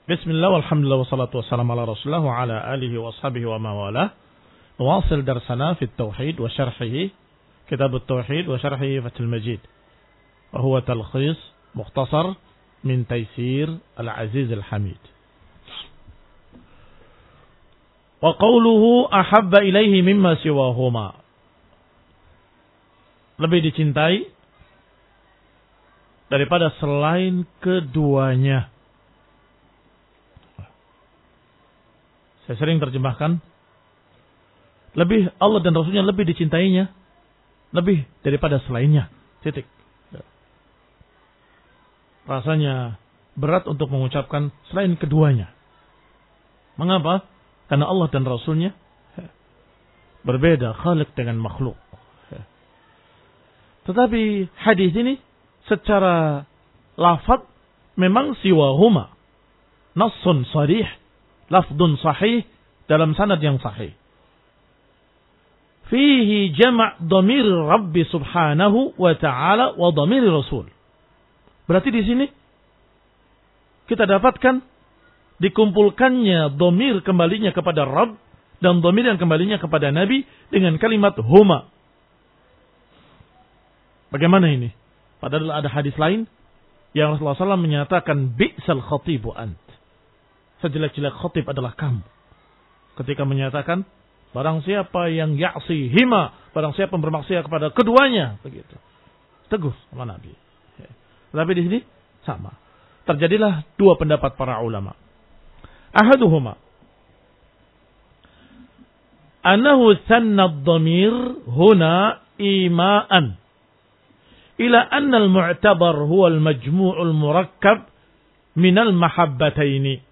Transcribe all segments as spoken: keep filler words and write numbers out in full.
Bismillah walhamdulillah wassalatu wassalamu ala rasulillah wa ala alihi wa ashabihi wa mawalah. Nuwasil darsana fi tauhid wa syarhihi kitab at-tauhid wa syarhihi Fathul Majid. Wa huwa talkhis mukhtasar min taysir al-aziz al-hamid. Wa qawluhu ahabba ilaihi mimma siwahuma. Lebih dicintai daripada selain keduanya. Saya sering terjemahkan, lebih Allah dan Rasulnya lebih dicintainya, lebih daripada selainnya. Titik. Rasanya berat untuk mengucapkan selain keduanya. Mengapa? Karena Allah dan Rasulnya berbeda, khaliq dengan makhluk. Tetapi hadis ini secara lafaz memang siwahuma. Nassun sarih. Lafdun sahih dalam sanad yang sahih. Fihi jama' dhamir Rabbi subhanahu wa ta'ala wa dhamir Rasul. Berarti di sini kita dapatkan dikumpulkannya dhamir kembalinya kepada Rabb dan dhamir yang kembalinya kepada Nabi dengan kalimat huma. Bagaimana ini? Padahal ada hadis lain yang Rasulullah shallallahu alaihi wasallam menyatakan bi'sal khatibu ant. Sejelek-jelek khatib adalah kamu. Ketika menyatakan, barang siapa yang ya'si hima, barang siapa yang bermaksiat kepada keduanya. Begitu. Teguh sama Nabi. Tapi di sini, sama. Terjadilah dua pendapat para ulama. Ahaduhuma. Anahu sanna dhamir huna ima'an. Ila anna al-mu'tabar huwa al-majmu'ul murakkab minal mahabbataini.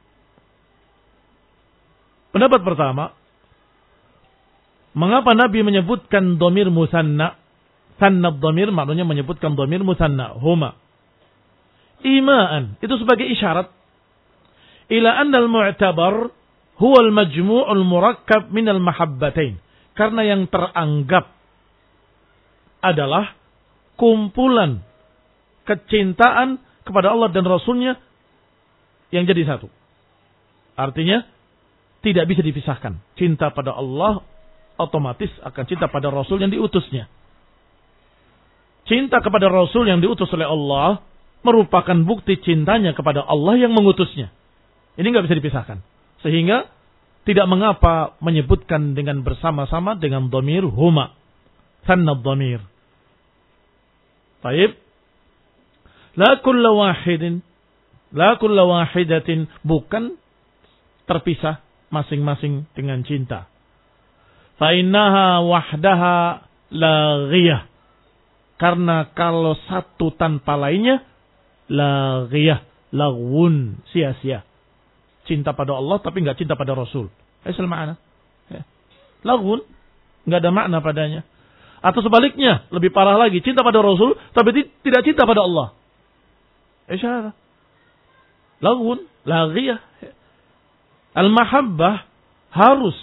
Pendapat pertama, mengapa Nabi menyebutkan dhamir musanna? Sanna dhamir maknanya menyebutkan dhamir musanna, huma. Ima'an, itu sebagai isyarat. Ila anna al-mu'tabar huwa al-majmu'ul murakkab minal mahabbatain. Karena yang teranggap adalah kumpulan kecintaan kepada Allah dan Rasulnya yang jadi satu. Artinya, tidak bisa dipisahkan. Cinta pada Allah otomatis akan cinta pada Rasul yang diutusnya. Cinta kepada Rasul yang diutus oleh Allah merupakan bukti cintanya kepada Allah yang mengutusnya. Ini nggak bisa dipisahkan. Sehingga tidak mengapa menyebutkan dengan bersama-sama dengan dhamir huma. Sanna dhamir. Baik. La kulla wahidin. La kulla wahidatin. Bukan terpisah. Masing-masing dengan cinta. Fa'innaha wahdaha laghiyah. Karena kalau satu tanpa lainnya, laghiyah, laghun, sia-sia. Cinta pada Allah tapi enggak cinta pada Rasul. Isal makna. Laghun, enggak ada makna padanya. Atau sebaliknya, lebih parah lagi, cinta pada Rasul tapi tidak cinta pada Allah. Isyara. Laghun, laghiyah. Al-mahabbah harus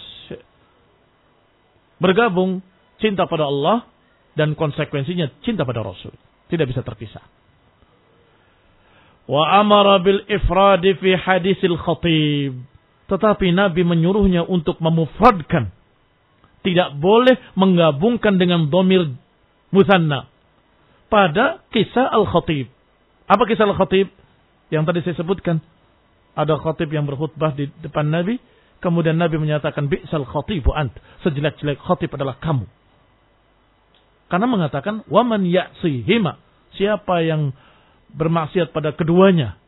bergabung cinta pada Allah dan konsekuensinya cinta pada Rasul. Tidak bisa terpisah. Wa amara bil ifradi fi hadisil khatib. Tetapi Nabi menyuruhnya untuk memufradkan. Tidak boleh menggabungkan dengan dhamir musanna. Pada kisah al-khatib. Apa kisah al-khatib? Yang tadi saya sebutkan. Ada khatib yang berkhutbah di depan Nabi. Kemudian Nabi menyatakan, bi'sal khatibu ant. Sejelek-jelek khatib adalah kamu. Karena mengatakan, waman ya'si hima. Siapa yang bermaksiat pada keduanya.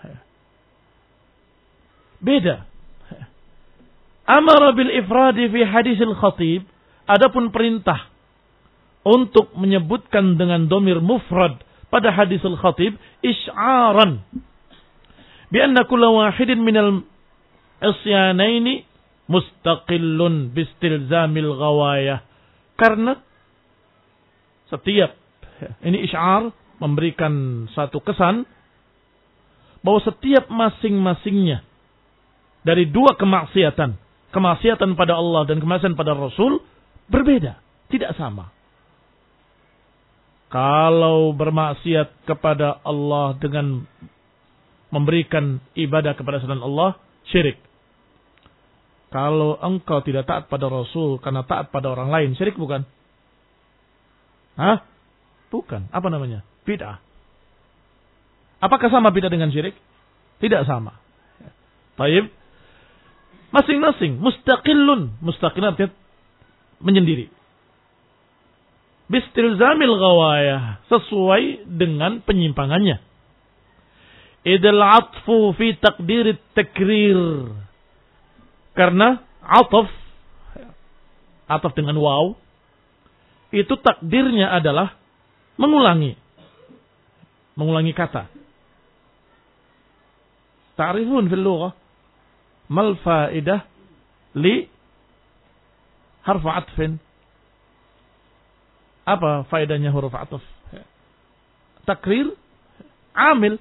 Beda. Amara bil ifradi fi hadisil khatib. Adapun perintah untuk menyebutkan dengan dhamir mufrad pada hadisul khatib. Isy'aran. Bianna kulla wahidin minal isyanaini mustaqillun bistilzamil ghawayah. Karena setiap, ini isy'ar memberikan satu kesan bahwa setiap masing-masingnya dari dua kemaksiatan, kemaksiatan pada Allah dan kemaksiatan pada Rasul berbeda, tidak sama. Kalau bermaksiat kepada Allah dengan memberikan ibadah kepada selain Allah, syirik. Kalau engkau tidak taat pada Rasul karena taat pada orang lain, syirik bukan? Hah? Bukan. Apa namanya? Bid'ah. Apakah sama bid'ah dengan syirik? Tidak sama. Baik. Masing-masing mustaqillun. Mustaqillun artinya menyendiri. Bistilzamil ghawayah, sesuai dengan penyimpangannya. Idal atfu fi taqdir takrir. Karena ataf ataf dengan waw itu takdirnya adalah mengulangi. Mengulangi kata. Ta'rifun fil lughah mal faidah li harf atfin. Apa faedahnya huruf ataf? Takrir amil.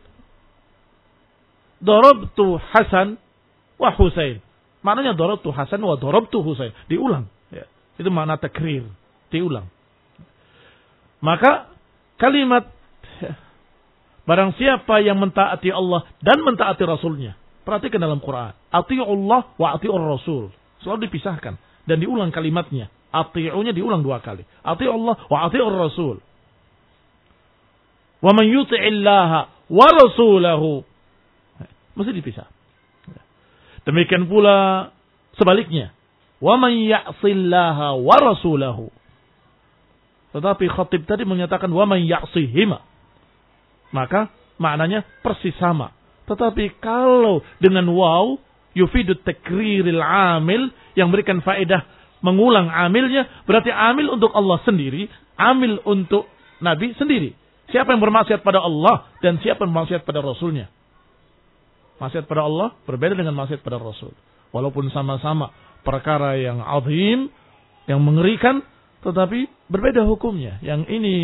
Darabtu Hasan wa Husain. Maknanya darabtu Hasan wa darabtu Husain. Diulang. Ya. Itu makna takrir. Diulang. Maka kalimat barang siapa yang mentaati Allah dan mentaati Rasulnya. Perhatikan dalam Quran. Ati'ullah wa ati'ur Rasul. Selalu dipisahkan. Dan diulang kalimatnya. Ati'unya diulang dua kali. Ati'ullah wa ati'ur Rasul. Wa man yuti'illaha wa rasulahu. Mesti dipisah. Demikian pula sebaliknya. Wa man ya'sillaha wa rasulahu. Tetapi khatib tadi menyatakan wa man ya'sihima. Maka maknanya persis sama. Tetapi kalau dengan waw yufidut takriril amil yang berikan faedah mengulang amilnya, berarti amil untuk Allah sendiri, amil untuk Nabi sendiri. Siapa yang bermaksiat pada Allah dan siapa yang bermaksiat pada Rasulnya. Maksiat pada Allah berbeda dengan maksiat pada Rasul. Walaupun sama-sama perkara yang azim, yang mengerikan, tetapi berbeda hukumnya. Yang ini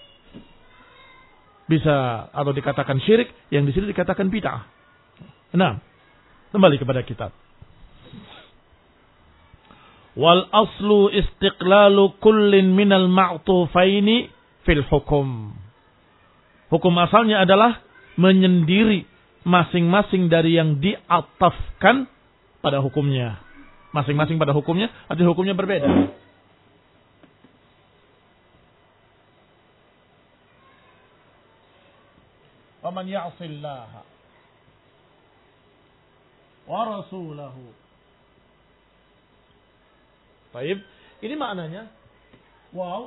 bisa atau dikatakan syirik, yang di sini dikatakan bid'ah. Nah, kembali kepada kitab. Wal aslu istiqlalu kullin minal ma'tufaini fil hukum. Hukum asalnya adalah menyendiri masing-masing dari yang diatafkan pada hukumnya. Masing-masing pada hukumnya, artinya hukumnya berbeda. Wa man ya'sillaha wa rasulahu. Baik, ini maknanya wow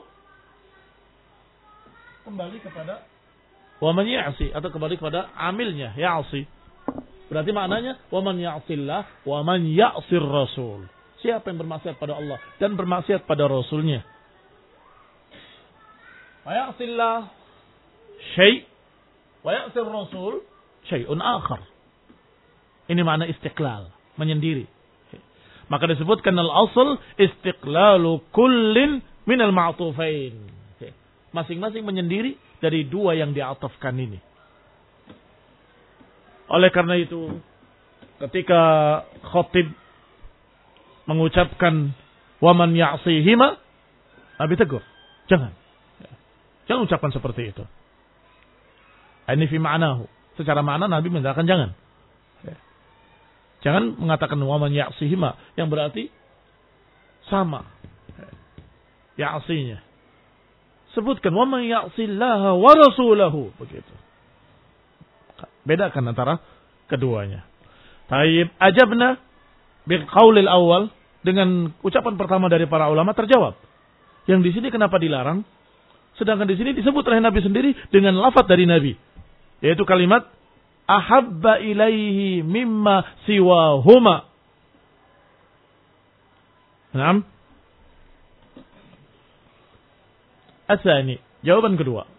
kembali kepada wa man ya'si atau kembali kepada amilnya ya'si. Berarti maknanya wa man ya'sillah wa man ya'sir rasul. Siapa yang bermaksiat pada Allah dan bermaksiat pada Rasulnya. Wa ya'sillah syai' wa ya'sir rasul syai'un akhar. Ini makna istiqlal, menyendiri. Maka disebutkan al-asl istiqlalu kullin minal ma'tufain. Masing-masing menyendiri dari dua yang diatafkan ini. Oleh karena itu, ketika khatib mengucapkan waman ya'sihima, Nabi tegur, jangan. Jangan ucapkan seperti itu. Ini fi ma'nahu. Secara makna Nabi mengatakan jangan. Jangan mengatakan waman ya'sihima yang berarti sama ya'sinya. Sebutkan waman ya'sillaha wa rasulahu, begitu. Bedakan antara keduanya. Taib ajabna bil qaulil awal, dengan ucapan pertama dari para ulama terjawab. Yang di sini kenapa dilarang? Sedangkan di sini disebut oleh Nabi sendiri dengan lafaz dari Nabi, yaitu kalimat ahabba ilaihi mimma siwahuma. Naam. Asani, jawaban kedua.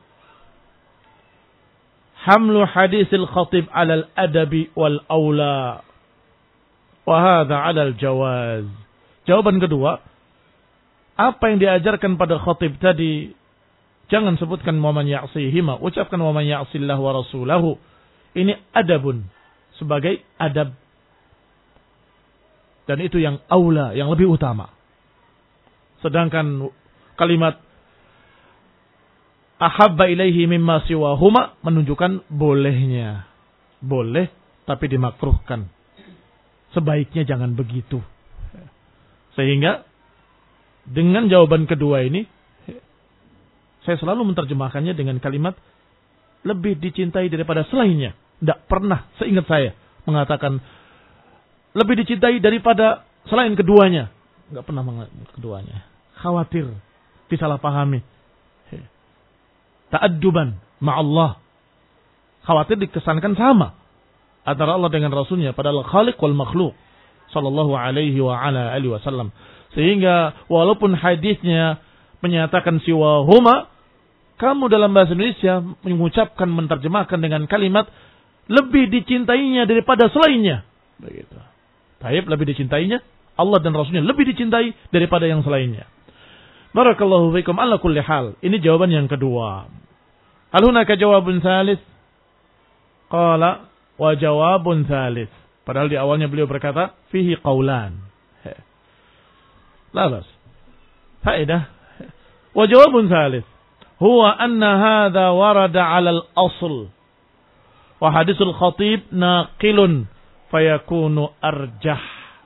Hamlu hadisil khatib alal adabi wal aula. Wa hadha alal jawaz. Jawaban kedua, apa yang diajarkan pada khatib tadi, jangan sebutkan waman ya'sihima, ucapkan waman ya'sillah wa rasulahu. Ini adabun, sebagai adab. Dan itu yang aula, yang lebih utama. Sedangkan kalimat ahabba ilaihi mimma siwahuma menunjukkan bolehnya. boleh tapi dimakruhkan. Sebaiknya jangan begitu. Sehingga dengan jawaban kedua ini, saya selalu menerjemahkannya dengan kalimat lebih dicintai daripada selainnya. Tidak pernah seingat saya mengatakan lebih dicintai daripada selain keduanya. Tidak pernah mengatakan keduanya. Khawatir disalahpahami. Ta'adduban ma'allah. Khawatir dikesankan sama antara Allah dengan Rasulnya, padahal Khaliq wal makhluk sallallahu alaihi wa ala alihi wasallam. Sehingga walaupun hadisnya menyatakan siwahuma, kamu dalam bahasa Indonesia mengucapkan, menerjemahkan dengan kalimat lebih dicintainya daripada selainnya. Begitu. Taib lebih dicintainya, Allah dan Rasulnya lebih dicintai daripada yang selainnya. Barakallahu fikum ala kulli hal. Ini jawaban yang kedua. Hal hunaka jawabun thalith? Qala wa jawabun thalith. Padahal di awalnya beliau berkata fihi qaulan. La bas. Faedah. Wa jawabun thalith huwa anna hadha warada 'ala al-asl. Wa hadithul khatib naqilun fayakunu arjah.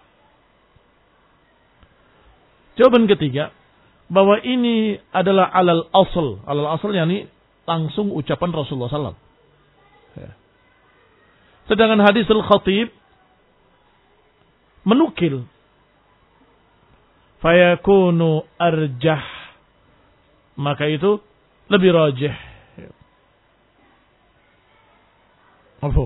Jawaban ketiga, bahwa ini adalah alal asl. Alal asl yakni langsung ucapan Rasulullah sallallahu alaihi wasallam. Sedangkan hadisul khatib menukil. Fayakunu arjah. Maka itu lebih rajih. Mafhum?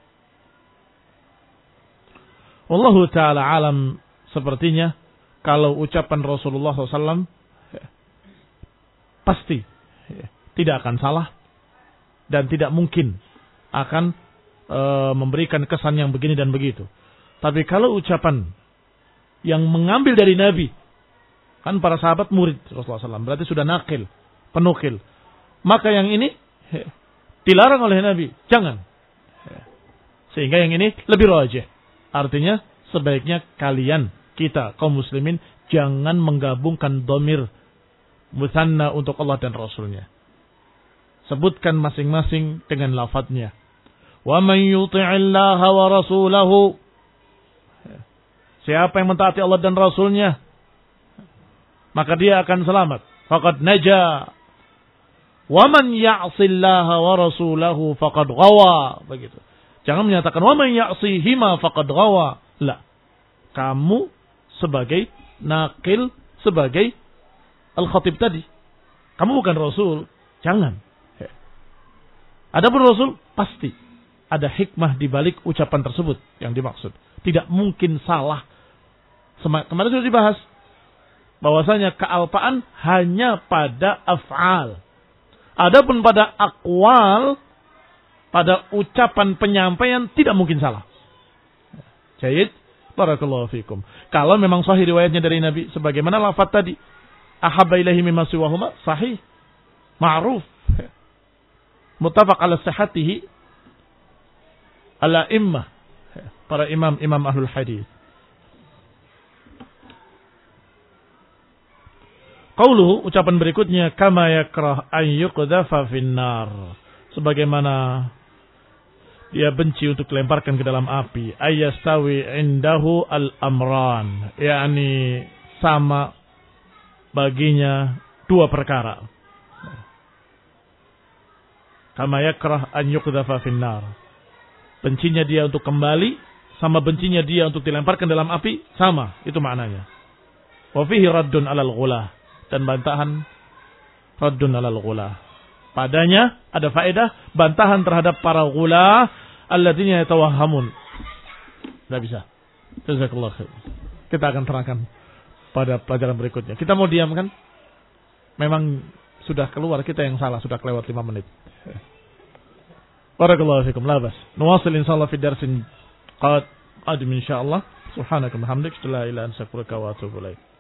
Wallahu ta'ala alam, sepertinya kalau ucapan Rasulullah sallallahu alaihi wasallam pasti tidak akan salah dan tidak mungkin akan e, memberikan kesan yang begini dan begitu. Tapi kalau ucapan yang mengambil dari Nabi, kan para sahabat murid Rasulullah sallallahu alaihi wasallam, berarti sudah nakil, penukil. Maka yang ini dilarang oleh Nabi, jangan. Sehingga yang ini lebih rajih. Artinya sebaiknya kalian, kita kaum muslimin, jangan menggabungkan dhamir musanna untuk Allah dan Rasulnya. Sebutkan masing-masing dengan lafadznya. Wa man yuti'illaha wa rasulahu. Siapa yang mentaati Allah dan Rasulnya, maka dia akan selamat. Faqad naja. Wa man ya'sillaha wa rasulahu faqad ghawa. Begitu. Jangan menyatakan wa man ya'sihima faqad ghawa. La. Kamu sebagai nakil, sebagai al-khatib tadi. Kamu bukan Rasul. Jangan. Adapun Rasul, pasti ada hikmah di balik ucapan tersebut yang dimaksud. Tidak mungkin salah. Kemarin sudah dibahas bahwasanya kealpaan hanya pada af'al. Adapun pada aqwal, pada ucapan penyampaian tidak mungkin salah. Jayid, barakallahu fikum. Kalau memang sahih riwayatnya dari Nabi sebagaimana lafaz tadi, ahabba ilaihi mimma siwahuma, sahih, ma'ruf, muttafaq ala sihhatihi ala immah, para imam-imam ahlul hadis. Qauluhu, ucapan berikutnya, kama yakrah an yuqdhafa finnar, sebagaimana dia benci untuk dilemparkan ke dalam api. Ayastawi indahu al-amran, yakni sama baginya dua perkara. Kama yakrah an yuqdhafa finnar, bencinya dia untuk kembali sama bencinya dia untuk dilemparkan dalam api, sama, itu maknanya. Wa fihi raddun alal ghulah, dan bantahan raddun alal ghulah. Padanya ada faedah bantahan terhadap para ghulah alladzina yatawahhamun. Tidak bisa. Jazakallahu khair. Kita akan terangkan pada pelajaran berikutnya. Kita mau diam kan? Memang sudah keluar, kita yang salah, sudah kelewat lima menit. Barakallahu fikum, labas. Nuwasil insyaallah fi darsin qadim insyaallah. Subhanaka wa bihamdika, la ilaha illa anta astaghfiruka wa atubu ilaik.